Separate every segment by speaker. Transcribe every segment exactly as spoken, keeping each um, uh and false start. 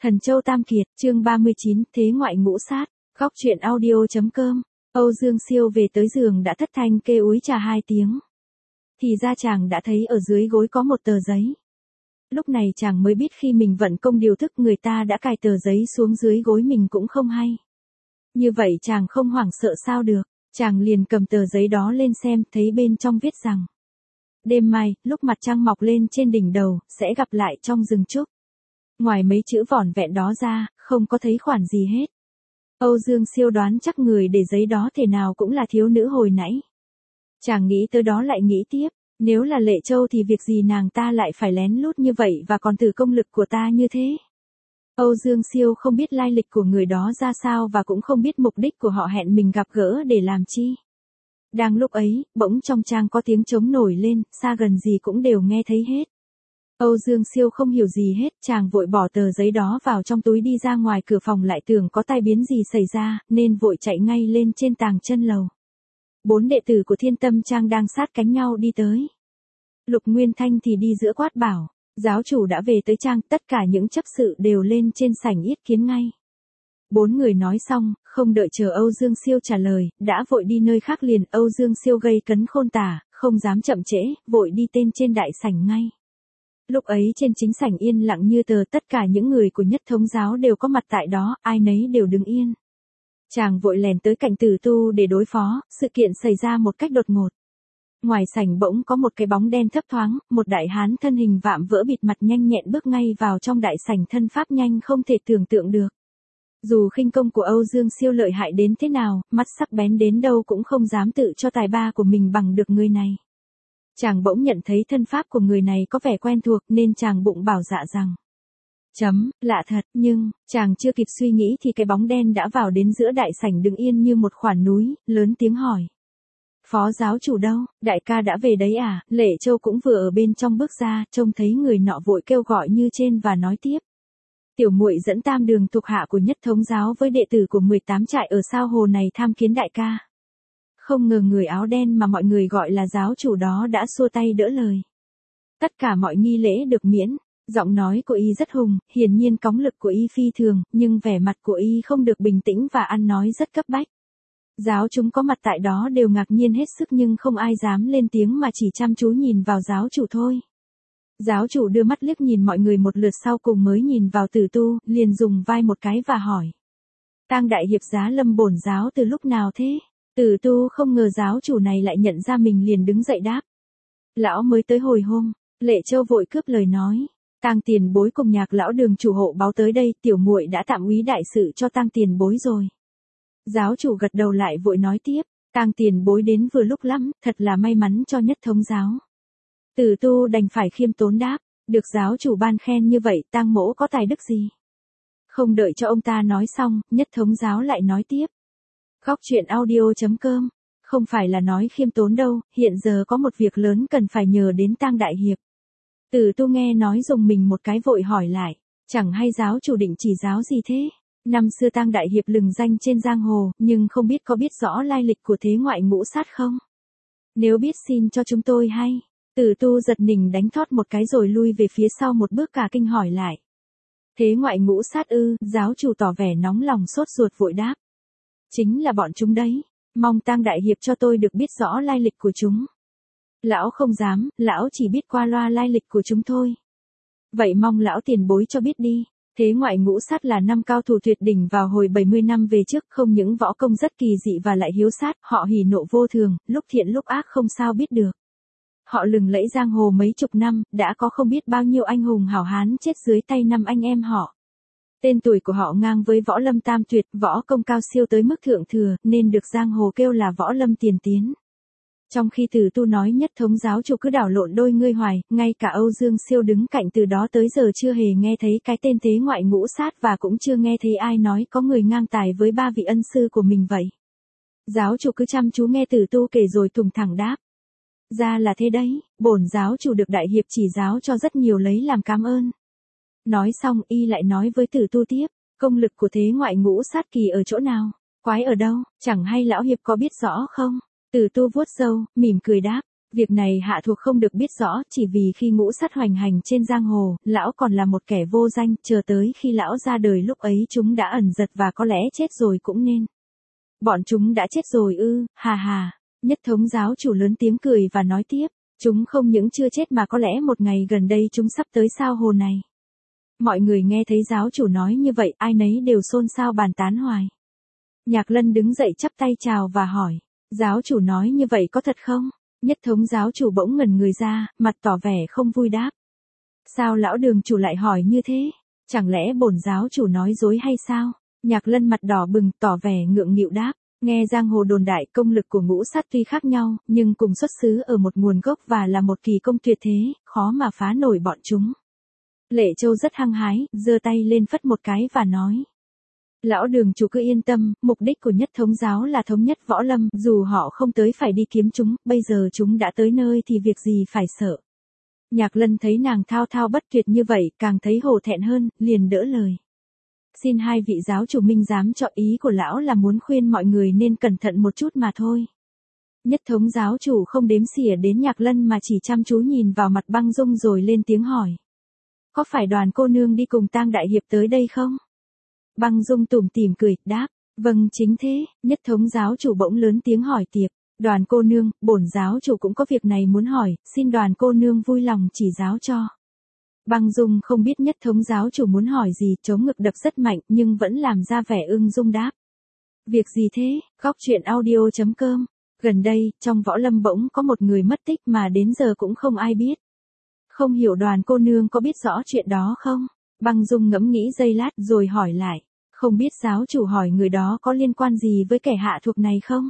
Speaker 1: Thần Châu Tam Kiệt, chương ba mươi chín, Thế ngoại ngũ sát, góc truyện audio.com. Âu Dương Siêu về tới giường đã thất thanh kê úi trà hai tiếng. Thì ra chàng đã thấy ở dưới gối có một tờ giấy. Lúc này chàng mới biết khi mình vận công điều thức người ta đã cài tờ giấy xuống dưới gối mình cũng không hay. Như vậy chàng không hoảng sợ sao được, chàng liền cầm tờ giấy đó lên xem, thấy bên trong viết rằng: đêm mai, lúc mặt trăng mọc lên trên đỉnh đầu, sẽ gặp lại trong rừng trúc. Ngoài mấy chữ vỏn vẹn đó ra, không có thấy khoản gì hết. Âu Dương Siêu đoán chắc người để giấy đó thể nào cũng là thiếu nữ hồi nãy. Chàng nghĩ tới đó lại nghĩ tiếp, nếu là Lệ Châu thì việc gì nàng ta lại phải lén lút như vậy và còn thử công lực của ta như thế. Âu Dương Siêu không biết lai lịch của người đó ra sao và cũng không biết mục đích của họ hẹn mình gặp gỡ để làm chi. Đang lúc ấy, bỗng trong trang có tiếng trống nổi lên, xa gần gì cũng đều nghe thấy hết. Âu Dương Siêu không hiểu gì hết, chàng vội bỏ tờ giấy đó vào trong túi đi ra ngoài cửa phòng, lại tưởng có tai biến gì xảy ra, nên vội chạy ngay lên trên tàng chân lầu. Bốn đệ tử của Thiên Tâm Trang đang sát cánh nhau đi tới. Lục Nguyên Thanh thì đi giữa quát bảo: giáo chủ đã về tới trang, tất cả những chấp sự đều lên trên sảnh yết kiến ngay. Bốn người nói xong, không đợi chờ Âu Dương Siêu trả lời, đã vội đi nơi khác liền. Âu Dương Siêu gây cấn khôn tả, không dám chậm trễ, vội đi tên trên đại sảnh ngay. Lúc ấy trên chính sảnh yên lặng như tờ, tất cả những người của Nhất Thống giáo đều có mặt tại đó, ai nấy đều đứng yên. Chàng vội lèn tới cạnh Tử Tu để đối phó, sự kiện xảy ra một cách đột ngột. Ngoài sảnh bỗng có một cái bóng đen thấp thoáng, một đại hán thân hình vạm vỡ bịt mặt nhanh nhẹn bước ngay vào trong đại sảnh, thân pháp nhanh không thể tưởng tượng được. Dù khinh công của Âu Dương Siêu lợi hại đến thế nào, mắt sắc bén đến đâu cũng không dám tự cho tài ba của mình bằng được người này. Chàng bỗng nhận thấy thân pháp của người này có vẻ quen thuộc nên chàng bụng bảo dạ rằng: chấm, lạ thật, nhưng, chàng chưa kịp suy nghĩ thì cái bóng đen đã vào đến giữa đại sảnh đứng yên như một khoản núi, lớn tiếng hỏi: phó giáo chủ đâu, đại ca đã về đấy à? Lệ Châu cũng vừa ở bên trong bước ra, trông thấy người nọ vội kêu gọi như trên và nói tiếp: tiểu muội dẫn tam đường thuộc hạ của Nhất Thống giáo với đệ tử của mười tám trại ở sao hồ này tham kiến đại ca. Không ngờ người áo đen mà mọi người gọi là giáo chủ đó đã xua tay đỡ lời. Tất cả mọi nghi lễ được miễn, giọng nói của y rất hùng, hiển nhiên cóng lực của y phi thường, nhưng vẻ mặt của y không được bình tĩnh và ăn nói rất cấp bách. Giáo chúng có mặt tại đó đều ngạc nhiên hết sức nhưng không ai dám lên tiếng mà chỉ chăm chú nhìn vào giáo chủ thôi. Giáo chủ đưa mắt liếc nhìn mọi người một lượt sau cùng mới nhìn vào Tử Tu, liền dùng vai một cái và hỏi: Tang đại hiệp Giá Lâm bổn giáo từ lúc nào thế? Tử Tu không ngờ giáo chủ này lại nhận ra mình liền đứng dậy đáp: lão mới tới hồi hôm. Lệ Châu vội cướp lời nói: Tang tiền bối cùng Nhạc lão đường chủ hộ báo tới đây, tiểu muội đã tạm úy đại sự cho Tang tiền bối rồi. Giáo chủ gật đầu lại vội nói tiếp: Tang tiền bối đến vừa lúc lắm, thật là may mắn cho Nhất Thống giáo. Tử Tu đành phải khiêm tốn đáp: được giáo chủ ban khen như vậy, Tang mỗ có tài đức gì? Không đợi cho ông ta nói xong, Nhất Thống giáo lại nói tiếp: góc truyện audio.com, không phải là nói khiêm tốn đâu, hiện giờ có một việc lớn cần phải nhờ đến Tang đại hiệp. Tử Tu nghe nói dùng mình một cái vội hỏi lại: chẳng hay giáo chủ định chỉ giáo gì thế? Năm xưa Tang đại hiệp lừng danh trên giang hồ, nhưng không biết có biết rõ lai lịch của thế ngoại ngũ sát không? Nếu biết xin cho chúng tôi hay. Tử Tu giật mình đánh thót một cái rồi lui về phía sau một bước cả kinh hỏi lại: thế ngoại ngũ sát ư? Giáo chủ tỏ vẻ nóng lòng sốt ruột vội đáp: chính là bọn chúng đấy, mong Tang đại hiệp cho tôi được biết rõ lai lịch của chúng. Lão không dám, lão chỉ biết qua loa lai lịch của chúng thôi. Vậy mong lão tiền bối cho biết đi. Thế ngoại ngũ sát là năm cao thủ tuyệt đỉnh vào hồi bảy mươi năm về trước, không những võ công rất kỳ dị và lại hiếu sát, họ hỉ nộ vô thường, lúc thiện lúc ác không sao biết được. Họ lừng lẫy giang hồ mấy chục năm, đã có không biết bao nhiêu anh hùng hảo hán chết dưới tay năm anh em họ. Tên tuổi của họ ngang với võ lâm tam tuyệt, võ công cao siêu tới mức thượng thừa, nên được giang hồ kêu là võ lâm tiền tiến. Trong khi Tử Tu nói, Nhất Thống giáo chủ cứ đảo lộn đôi ngươi hoài, ngay cả Âu Dương Siêu đứng cạnh từ đó tới giờ chưa hề nghe thấy cái tên thế ngoại ngũ sát và cũng chưa nghe thấy ai nói có người ngang tài với ba vị ân sư của mình vậy. Giáo chủ cứ chăm chú nghe Tử Tu kể rồi thùng thẳng đáp: ra là thế đấy, bổn giáo chủ được đại hiệp chỉ giáo cho rất nhiều lấy làm cảm ơn. Nói xong y lại nói với Tử Tu tiếp: công lực của thế ngoại ngũ sát kỳ ở chỗ nào? Quái ở đâu? Chẳng hay lão hiệp có biết rõ không? Tử Tu vuốt râu, mỉm cười đáp: Việc này hạ thuộc không được biết rõ, chỉ vì khi ngũ sát hoành hành trên giang hồ, lão còn là một kẻ vô danh, chờ tới khi lão ra đời lúc ấy chúng đã ẩn giật và có lẽ chết rồi cũng nên. Bọn chúng đã chết rồi ư, hà hà. Nhất thống giáo chủ lớn tiếng cười và nói tiếp, chúng không những chưa chết mà có lẽ một ngày gần đây chúng sắp tới sao hồ này. Mọi người nghe thấy giáo chủ nói như vậy, ai nấy đều xôn xao bàn tán hoài. Nhạc Lân đứng dậy chắp tay chào và hỏi, giáo chủ nói như vậy có thật không? Nhất thống giáo chủ bỗng ngẩn người ra, mặt tỏ vẻ không vui đáp. Sao lão đường chủ lại hỏi như thế? Chẳng lẽ bổn giáo chủ nói dối hay sao? Nhạc Lân mặt đỏ bừng tỏ vẻ ngượng nghịu đáp. Nghe giang hồ đồn đại công lực của ngũ sát tuy khác nhau, nhưng cùng xuất xứ ở một nguồn gốc và là một kỳ công tuyệt thế, khó mà phá nổi bọn chúng. Lệ Châu rất hăng hái, giơ tay lên phất một cái và nói. Lão đường chủ cứ yên tâm, mục đích của nhất thống giáo là thống nhất võ lâm, dù họ không tới phải đi kiếm chúng, bây giờ chúng đã tới nơi thì việc gì phải sợ. Nhạc Lân thấy nàng thao thao bất tuyệt như vậy, càng thấy hổ thẹn hơn, liền đỡ lời. Xin hai vị giáo chủ minh giám cho, ý của lão là muốn khuyên mọi người nên cẩn thận một chút mà thôi. Nhất thống giáo chủ không đếm xỉa đến Nhạc Lân mà chỉ chăm chú nhìn vào mặt Băng Dung rồi lên tiếng hỏi. Có phải Đoàn cô nương đi cùng Tang đại hiệp tới đây không? Băng Dung tủm tỉm cười, đáp, vâng chính thế. Nhất thống giáo chủ bỗng lớn tiếng hỏi tiếp, Đoàn cô nương, bổn giáo chủ cũng có việc này muốn hỏi, xin Đoàn cô nương vui lòng chỉ giáo cho. Băng Dung không biết nhất thống giáo chủ muốn hỏi gì, chống ngực đập rất mạnh nhưng vẫn làm ra vẻ ưng dung đáp. Việc gì thế? Góc truyện audio chấm com. Gần đây, trong võ lâm bỗng có một người mất tích mà đến giờ cũng không ai biết. Không hiểu Đoàn cô nương có biết rõ chuyện đó không? Băng Dung ngẫm nghĩ giây lát rồi hỏi lại. Không biết giáo chủ hỏi người đó có liên quan gì với kẻ hạ thuộc này không?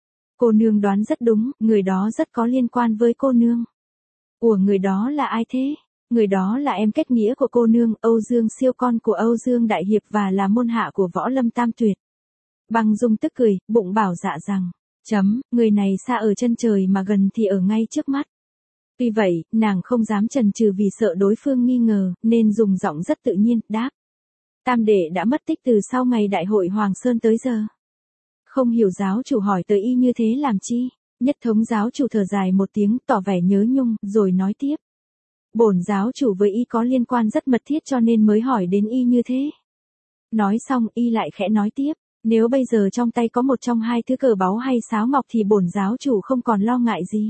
Speaker 1: Cô nương đoán rất đúng, người đó rất có liên quan với cô nương. Ủa người đó là ai thế? Người đó là em kết nghĩa của cô nương, Âu Dương Siêu, con của Âu Dương Đại Hiệp và là môn hạ của võ lâm tam tuyệt. Băng Dung tức cười, bụng bảo dạ rằng, chấm, người này xa ở chân trời mà gần thì ở ngay trước mắt. Tuy vậy, nàng không dám chần chừ vì sợ đối phương nghi ngờ, nên dùng giọng rất tự nhiên, đáp. Tam đệ đã mất tích từ sau ngày đại hội Hoàng Sơn tới giờ. Không hiểu giáo chủ hỏi tới y như thế làm chi? Nhất thống giáo chủ thở dài một tiếng, tỏ vẻ nhớ nhung, rồi nói tiếp. Bổn giáo chủ với y có liên quan rất mật thiết cho nên mới hỏi đến y như thế. Nói xong y lại khẽ nói tiếp, nếu bây giờ trong tay có một trong hai thứ cờ báu hay sáo ngọc thì bổn giáo chủ không còn lo ngại gì.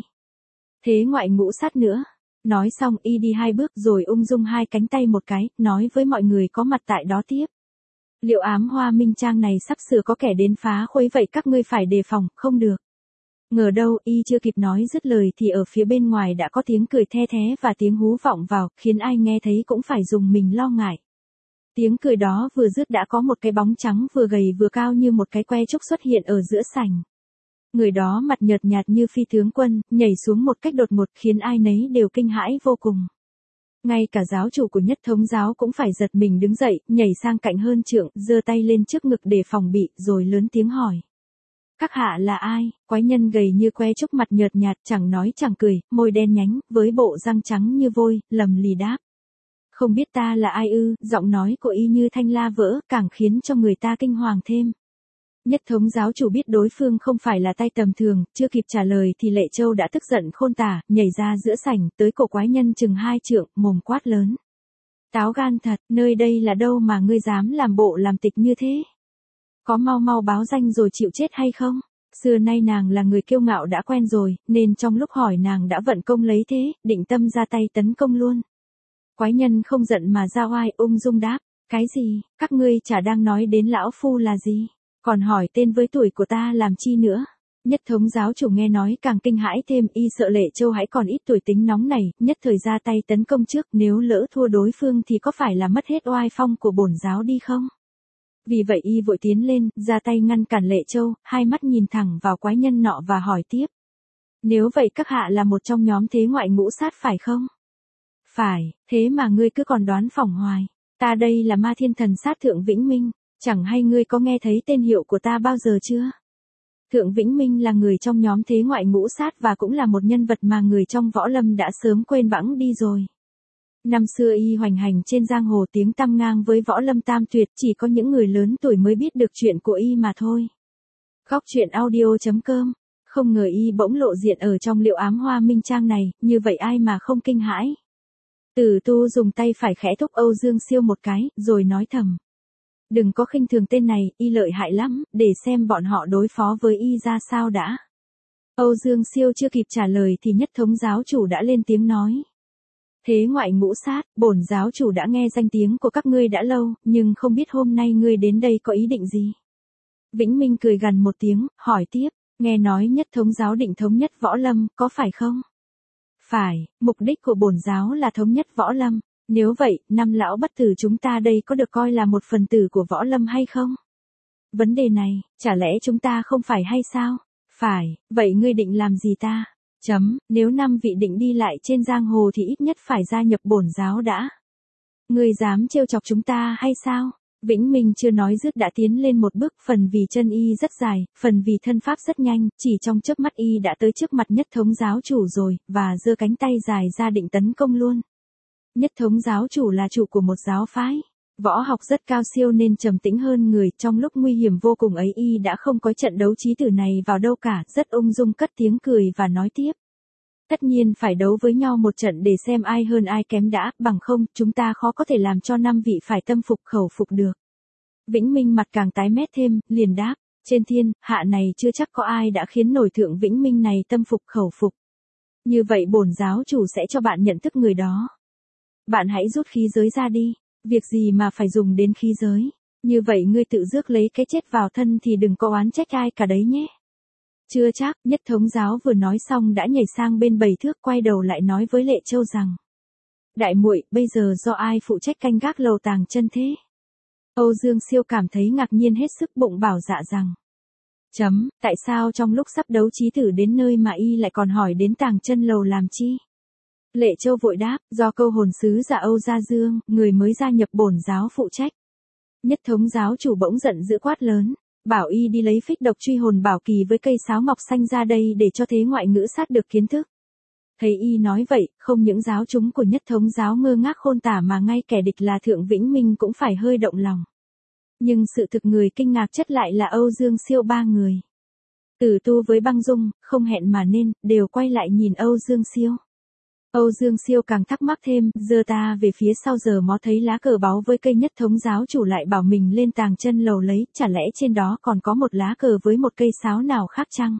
Speaker 1: Thế ngoại ngũ sát nữa. Nói xong y đi hai bước rồi ung dung hai cánh tay một cái, nói với mọi người có mặt tại đó tiếp. Liệu ám hoa minh trang này sắp sửa có kẻ đến phá khuấy vậy các ngươi phải đề phòng, không được. Ngờ đâu y chưa kịp nói dứt lời thì ở phía bên ngoài đã có tiếng cười the thé và tiếng hú vọng vào, khiến ai nghe thấy cũng phải dùng mình lo ngại. Tiếng cười đó vừa dứt đã có một cái bóng trắng vừa gầy vừa cao như một cái que trúc xuất hiện ở giữa sảnh. Người đó mặt nhợt nhạt như phi tướng quân, nhảy xuống một cách đột ngột khiến ai nấy đều kinh hãi vô cùng. Ngay cả giáo chủ của nhất thống giáo cũng phải giật mình đứng dậy, nhảy sang cạnh hơn trượng, giơ tay lên trước ngực để phòng bị, rồi lớn tiếng hỏi. Các hạ là ai? Quái nhân gầy như que trúc mặt nhợt nhạt, chẳng nói chẳng cười, môi đen nhánh, với bộ răng trắng như vôi, lầm lì đáp. Không biết ta là ai ư? Giọng nói của y như thanh la vỡ, càng khiến cho người ta kinh hoàng thêm. Nhất thống giáo chủ biết đối phương không phải là tay tầm thường, chưa kịp trả lời thì Lệ Châu đã tức giận khôn tả, nhảy ra giữa sảnh, tới cổ quái nhân chừng hai trượng, mồm quát lớn. Táo gan thật, nơi đây là đâu mà ngươi dám làm bộ làm tịch như thế? Có mau mau báo danh rồi chịu chết hay không? Xưa nay nàng là người kiêu ngạo đã quen rồi, nên trong lúc hỏi nàng đã vận công lấy thế, định tâm ra tay tấn công luôn. Quái nhân không giận mà ra oai, ung dung đáp. Cái gì, các ngươi chả đang nói đến lão phu là gì? Còn hỏi tên với tuổi của ta làm chi nữa? Nhất thống giáo chủ nghe nói càng kinh hãi thêm, y sợ Lệ Châu hãy còn ít tuổi tính nóng này, nhất thời ra tay tấn công trước, nếu lỡ thua đối phương thì có phải là mất hết oai phong của bổn giáo đi không? Vì vậy y vội tiến lên, ra tay ngăn cản Lệ Châu, hai mắt nhìn thẳng vào quái nhân nọ và hỏi tiếp. Nếu vậy các hạ là một trong nhóm thế ngoại ngũ sát phải không? Phải, thế mà ngươi cứ còn đoán phỏng hoài. Ta đây là Ma Thiên Thần Sát Thượng Vĩnh Minh, chẳng hay ngươi có nghe thấy tên hiệu của ta bao giờ chưa? Thượng Vĩnh Minh là người trong nhóm thế ngoại ngũ sát và cũng là một nhân vật mà người trong võ lâm đã sớm quên bẵng đi rồi. Năm xưa y hoành hành trên giang hồ tiếng tăm ngang với võ lâm tam tuyệt, chỉ có những người lớn tuổi mới biết được chuyện của y mà thôi. Góc truyện audio chấm com Không ngờ y bỗng lộ diện ở trong Liệu Ám Hoa Minh Trang này, như vậy ai mà không kinh hãi. Tử Tu dùng tay phải khẽ thúc Âu Dương Siêu một cái, rồi nói thầm. Đừng có khinh thường tên này, y lợi hại lắm, để xem bọn họ đối phó với y ra sao đã. Âu Dương Siêu chưa kịp trả lời thì Nhất Thống giáo chủ đã lên tiếng nói. Thế ngoại ngũ sát, bổn giáo chủ đã nghe danh tiếng của các ngươi đã lâu, nhưng không biết hôm nay ngươi đến đây có ý định gì. Vĩnh Minh cười gằn một tiếng, hỏi tiếp, nghe nói Nhất Thống giáo định thống nhất võ lâm, có phải không? Phải, mục đích của bổn giáo là thống nhất võ lâm, nếu vậy, năm lão bất tử chúng ta đây có được coi là một phần tử của võ lâm hay không? Vấn đề này, chả lẽ chúng ta không phải hay sao? Phải, vậy ngươi định làm gì ta? Chấm, nếu năm vị định đi lại trên giang hồ thì ít nhất phải gia nhập bổn giáo đã. Ngươi dám trêu chọc chúng ta hay sao? Vĩnh Minh chưa nói dứt đã tiến lên một bước, phần vì chân y rất dài, phần vì thân pháp rất nhanh, chỉ trong chớp mắt y đã tới trước mặt Nhất Thống giáo chủ rồi, và giơ cánh tay dài ra định tấn công luôn. Nhất Thống giáo chủ là chủ của một giáo phái, võ học rất cao siêu nên trầm tĩnh hơn người, trong lúc nguy hiểm vô cùng ấy y đã không có trận đấu chí tử này vào đâu cả, rất ung dung cất tiếng cười và nói tiếp. Tất nhiên phải đấu với nhau một trận để xem ai hơn ai kém đã, bằng không, chúng ta khó có thể làm cho năm vị phải tâm phục khẩu phục được. Vĩnh Minh mặt càng tái mét thêm, liền đáp, trên thiên, hạ này chưa chắc có ai đã khiến nổi thượng Vĩnh Minh này tâm phục khẩu phục. Như vậy bổn giáo chủ sẽ cho bạn nhận thức người đó. Bạn hãy rút khí giới ra đi, việc gì mà phải dùng đến khí giới, như vậy ngươi tự rước lấy cái chết vào thân thì đừng có oán trách ai cả đấy nhé. Chưa chắc, Nhất Thống giáo vừa nói xong đã nhảy sang bên bảy thước, quay đầu lại nói với Lệ Châu rằng. Đại muội, bây giờ do ai phụ trách canh gác lầu Tàng Chân thế? Âu Dương Siêu cảm thấy ngạc nhiên hết sức, bụng bảo dạ rằng. Chấm, tại sao trong lúc sắp đấu chí tử đến nơi mà y lại còn hỏi đến Tàng Chân lầu làm chi? Lệ Châu vội đáp, do câu hồn sứ giả Âu Gia Dương, người mới gia nhập bổn giáo phụ trách. Nhất Thống giáo chủ bỗng giận dữ quát lớn. Bảo y đi lấy phích độc truy hồn bảo kỳ với cây sáo ngọc xanh ra đây để cho thế ngoại ngữ sát được kiến thức. Thấy y nói vậy, không những giáo chúng của Nhất Thống giáo ngơ ngác khôn tả mà ngay kẻ địch là Thượng Vĩnh Minh cũng phải hơi động lòng. Nhưng sự thực người kinh ngạc chất lại là Âu Dương Siêu ba người. Tử Tu với Băng Dung, không hẹn mà nên, đều quay lại nhìn Âu Dương Siêu. Âu Dương Siêu càng thắc mắc thêm, giơ ta về phía sau giờ mó thấy lá cờ báu với cây Nhất Thống giáo chủ lại bảo mình lên Tàng Chân lầu lấy, chả lẽ trên đó còn có một lá cờ với một cây sáo nào khác chăng?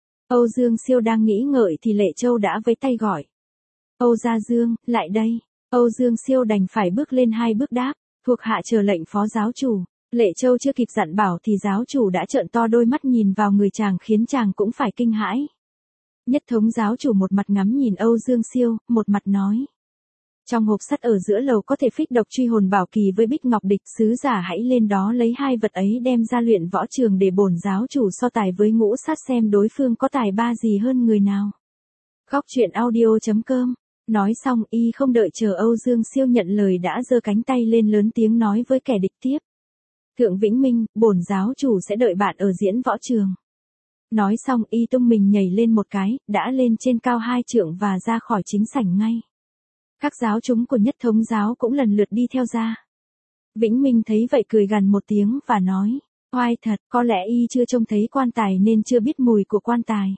Speaker 1: Âu Dương Siêu đang nghĩ ngợi thì Lệ Châu đã với tay gọi. Âu Gia Dương, lại đây. Âu Dương Siêu đành phải bước lên hai bước đáp, thuộc hạ chờ lệnh phó giáo chủ. Lệ Châu chưa kịp dặn bảo thì giáo chủ đã trợn to đôi mắt nhìn vào người chàng khiến chàng cũng phải kinh hãi. Nhất Thống giáo chủ một mặt ngắm nhìn Âu Dương Siêu, một mặt nói. Trong hộp sắt ở giữa lầu có thể phích độc truy hồn bảo kỳ với bích ngọc địch, sứ giả hãy lên đó lấy hai vật ấy đem ra luyện võ trường để bổn giáo chủ so tài với ngũ sát xem đối phương có tài ba gì hơn người nào. Góc truyện audio chấm com. Nói xong y không đợi chờ Âu Dương Siêu nhận lời đã giơ cánh tay lên lớn tiếng nói với kẻ địch tiếp. Thượng Vĩnh Minh, bổn giáo chủ sẽ đợi bạn ở diễn võ trường. Nói xong y tung mình nhảy lên một cái, đã lên trên cao hai trượng và ra khỏi chính sảnh ngay. Các giáo chúng của Nhất Thống giáo cũng lần lượt đi theo ra. Vĩnh Minh thấy vậy cười gằn một tiếng và nói, oai thật, có lẽ y chưa trông thấy quan tài nên chưa biết mùi của quan tài.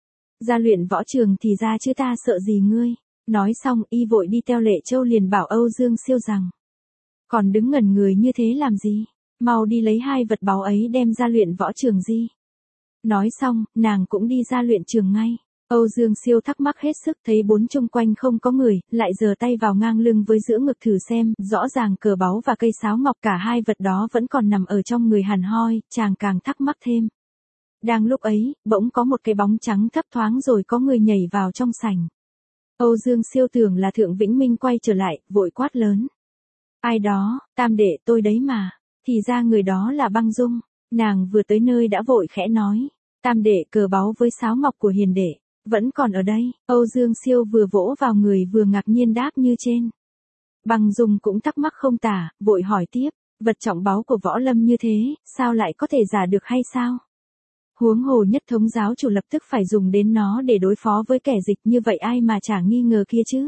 Speaker 1: Ra luyện võ trường thì ra chứ ta sợ gì ngươi. Nói xong y vội đi theo Lệ Châu liền bảo Âu Dương Siêu rằng. Còn đứng ngẩn người như thế làm gì, mau đi lấy hai vật báu ấy đem ra luyện võ trường gì. Nói xong, nàng cũng đi ra luyện trường ngay. Âu Dương Siêu thắc mắc hết sức thấy bốn chung quanh không có người, lại giơ tay vào ngang lưng với giữa ngực thử xem, rõ ràng cờ báu và cây sáo ngọc cả hai vật đó vẫn còn nằm ở trong người hàn hoi, chàng càng thắc mắc thêm. Đang lúc ấy, bỗng có một cái bóng trắng thấp thoáng rồi có người nhảy vào trong sảnh. Âu Dương Siêu tưởng là Thượng Vĩnh Minh quay trở lại, vội quát lớn. Ai đó, tam đệ tôi đấy mà, thì ra người đó là Băng Dung. Nàng vừa tới nơi đã vội khẽ nói, tam đệ cờ báu với sáo ngọc của hiền đệ, vẫn còn ở đây. Âu Dương Siêu vừa vỗ vào người vừa ngạc nhiên đáp như trên. Băng Dung cũng thắc mắc không tả, vội hỏi tiếp, vật trọng báu của võ lâm như thế, sao lại có thể giả được hay sao? Huống hồ Nhất Thống giáo chủ lập tức phải dùng đến nó để đối phó với kẻ dịch, như vậy ai mà chả nghi ngờ kia chứ?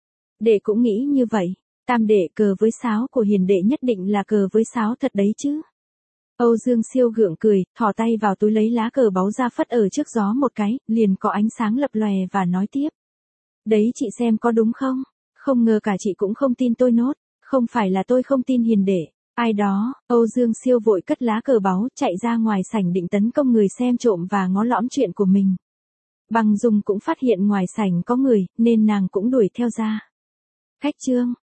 Speaker 1: Đệ cũng nghĩ như vậy, tam đệ cờ với sáo của hiền đệ nhất định là cờ với sáo thật đấy chứ? Âu Dương Siêu gượng cười, thò tay vào túi lấy lá cờ báu ra phất ở trước gió một cái, liền có ánh sáng lập lòe và nói tiếp. Đấy chị xem có đúng không? Không ngờ cả chị cũng không tin tôi nốt. Không phải là tôi không tin hiền đệ. Ai đó, Âu Dương Siêu vội cất lá cờ báu chạy ra ngoài sảnh định tấn công người xem trộm và ngó lõm chuyện của mình. Bằng Dung cũng phát hiện ngoài sảnh có người, nên nàng cũng đuổi theo ra. Khách trương.